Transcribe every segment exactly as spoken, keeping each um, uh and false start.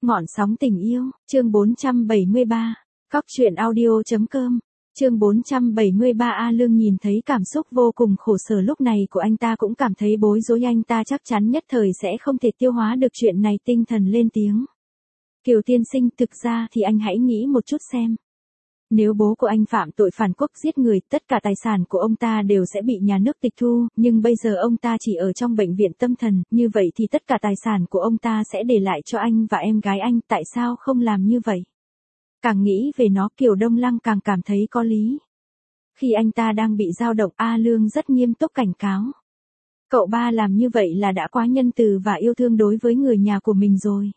Ngọn sóng tình yêu, chương bốn trăm bảy mươi ba. Cóc truyện audio chấm com. Chương bốn trăm bảy mươi ba. A Lương nhìn thấy cảm xúc vô cùng khổ sở lúc này của anh ta cũng cảm thấy bối rối, anh ta chắc chắn nhất thời sẽ không thể tiêu hóa được chuyện này, tinh thần lên tiếng. Kiều tiên sinh, thực ra thì anh hãy nghĩ một chút xem. Nếu bố của anh phạm tội phản quốc giết người, tất cả tài sản của ông ta đều sẽ bị nhà nước tịch thu, nhưng bây giờ ông ta chỉ ở trong bệnh viện tâm thần, như vậy thì tất cả tài sản của ông ta sẽ để lại cho anh và em gái anh, tại sao không làm như vậy? Càng nghĩ về nó, Kiều Đông Lăng càng cảm thấy có lý. Khi anh ta đang bị dao động, A Lương rất nghiêm túc cảnh cáo. Cậu ba làm như vậy là đã quá nhân từ và yêu thương đối với người nhà của mình rồi.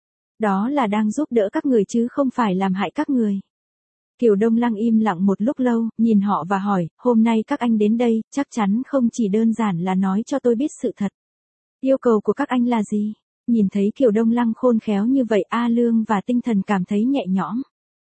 Đó là đang giúp đỡ các người chứ không phải làm hại các người. Kiều Đông Lăng im lặng một lúc lâu, nhìn họ và hỏi, hôm nay các anh đến đây, chắc chắn không chỉ đơn giản là nói cho tôi biết sự thật. Yêu cầu của các anh là gì? Nhìn thấy Kiều Đông Lăng khôn khéo như vậy, A Lương và tinh thần cảm thấy nhẹ nhõm.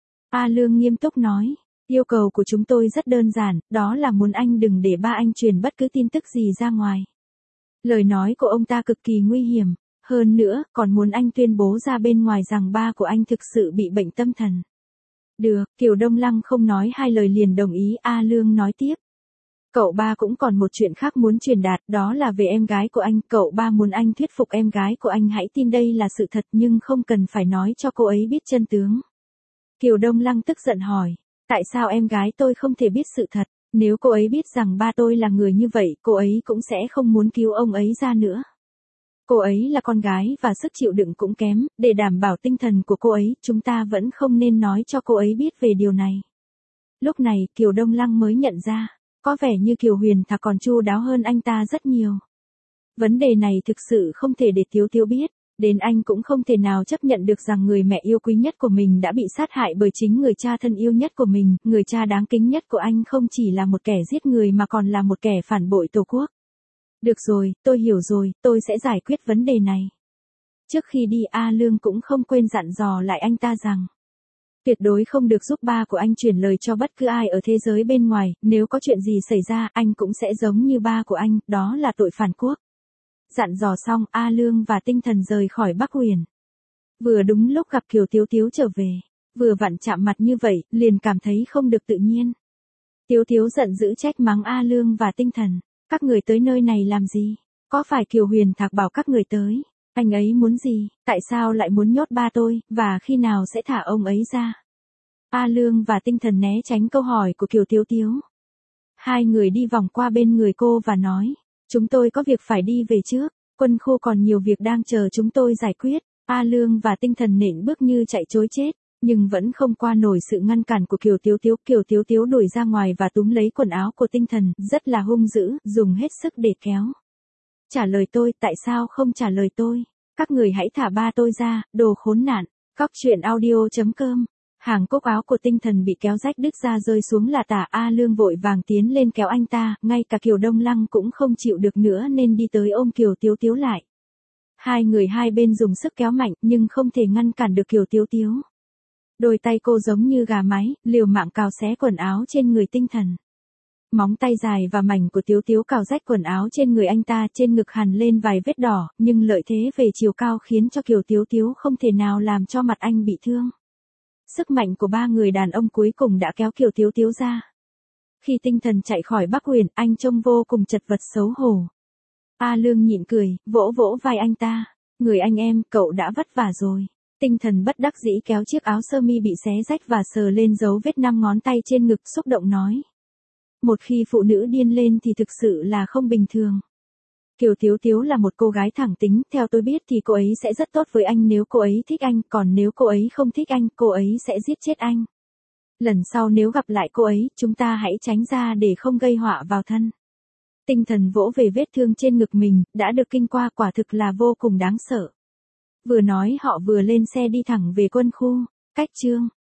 A Lương nghiêm túc nói, yêu cầu của chúng tôi rất đơn giản, đó là muốn anh đừng để ba anh truyền bất cứ tin tức gì ra ngoài. Lời nói của ông ta cực kỳ nguy hiểm, hơn nữa, còn muốn anh tuyên bố ra bên ngoài rằng ba của anh thực sự bị bệnh tâm thần. Được, Kiều Đông Lăng không nói hai lời liền đồng ý. A Lương nói tiếp. Cậu ba cũng còn một chuyện khác muốn truyền đạt, đó là về em gái của anh. Cậu ba muốn anh thuyết phục em gái của anh hãy tin đây là sự thật, nhưng không cần phải nói cho cô ấy biết chân tướng. Kiều Đông Lăng tức giận hỏi, tại sao em gái tôi không thể biết sự thật? Nếu cô ấy biết rằng ba tôi là người như vậy, cô ấy cũng sẽ không muốn cứu ông ấy ra nữa. Cô ấy là con gái và sức chịu đựng cũng kém, để đảm bảo tinh thần của cô ấy, chúng ta vẫn không nên nói cho cô ấy biết về điều này. Lúc này, Kiều Đông Lăng mới nhận ra, có vẻ như Kiều Huyền Thạc còn chu đáo hơn anh ta rất nhiều. Vấn đề này thực sự không thể để Tiếu Tiếu biết, đến anh cũng không thể nào chấp nhận được rằng người mẹ yêu quý nhất của mình đã bị sát hại bởi chính người cha thân yêu nhất của mình, người cha đáng kính nhất của anh không chỉ là một kẻ giết người mà còn là một kẻ phản bội Tổ quốc. Được rồi, tôi hiểu rồi, tôi sẽ giải quyết vấn đề này. Trước khi đi, A Lương cũng không quên dặn dò lại anh ta rằng, tuyệt đối không được giúp ba của anh truyền lời cho bất cứ ai ở thế giới bên ngoài, nếu có chuyện gì xảy ra, anh cũng sẽ giống như ba của anh, đó là tội phản quốc. Dặn dò xong, A Lương và tinh thần rời khỏi Bắc Huyền. Vừa đúng lúc gặp Kiều Tiếu Tiếu trở về, vừa vặn chạm mặt như vậy, liền cảm thấy không được tự nhiên. Tiếu Tiếu giận dữ trách mắng A Lương và tinh thần. Các người tới nơi này làm gì? Có phải Kiều Huyền Thạc bảo các người tới? Anh ấy muốn gì? Tại sao lại muốn nhốt ba tôi? Và khi nào sẽ thả ông ấy ra? A Lương và tinh thần né tránh câu hỏi của Kiều Tiếu Tiếu. Hai người đi vòng qua bên người cô và nói, chúng tôi có việc phải đi về trước, quân khu còn nhiều việc đang chờ chúng tôi giải quyết. A Lương và tinh thần nện bước như chạy trối chết, nhưng vẫn không qua nổi sự ngăn cản của Kiều Tiếu Tiếu. Kiều Tiếu Tiếu đuổi ra ngoài và túm lấy quần áo của tinh thần, rất là hung dữ, dùng hết sức để kéo. Trả lời tôi, tại sao không trả lời tôi? Các người hãy thả ba tôi ra, đồ khốn nạn. Cóc truyện audio chấm com. Hàng cúc áo của tinh thần bị kéo rách đứt ra rơi xuống là tả. A Lương vội vàng tiến lên kéo anh ta, ngay cả Kiều Đông Lăng cũng không chịu được nữa nên đi tới ôm Kiều Tiếu Tiếu lại. Hai người hai bên dùng sức kéo mạnh nhưng không thể ngăn cản được Kiều Tiếu Tiếu. Đôi tay cô giống như gà mái, liều mạng cào xé quần áo trên người tinh thần. Móng tay dài và mảnh của Tiếu Tiếu cào rách quần áo trên người anh ta, trên ngực hằn lên vài vết đỏ, nhưng lợi thế về chiều cao khiến cho Kiều Tiếu Tiếu không thể nào làm cho mặt anh bị thương. Sức mạnh của ba người đàn ông cuối cùng đã kéo Kiều Tiếu Tiếu ra. Khi tinh thần chạy khỏi Bắc Huyền, anh trông vô cùng chật vật xấu hổ. A Lương nhịn cười, vỗ vỗ vai anh ta. Người anh em, cậu đã vất vả rồi. Tinh thần bất đắc dĩ kéo chiếc áo sơ mi bị xé rách và sờ lên dấu vết năm ngón tay trên ngực, xúc động nói. Một khi phụ nữ điên lên thì thực sự là không bình thường. Kiều Tiếu Tiếu là một cô gái thẳng tính, theo tôi biết thì cô ấy sẽ rất tốt với anh nếu cô ấy thích anh, còn nếu cô ấy không thích anh, cô ấy sẽ giết chết anh. Lần sau nếu gặp lại cô ấy, chúng ta hãy tránh ra để không gây họa vào thân. Tinh thần vỗ về vết thương trên ngực mình, đã được kinh qua, quả thực là vô cùng đáng sợ. Vừa nói họ vừa lên xe đi thẳng về quân khu. Cách chương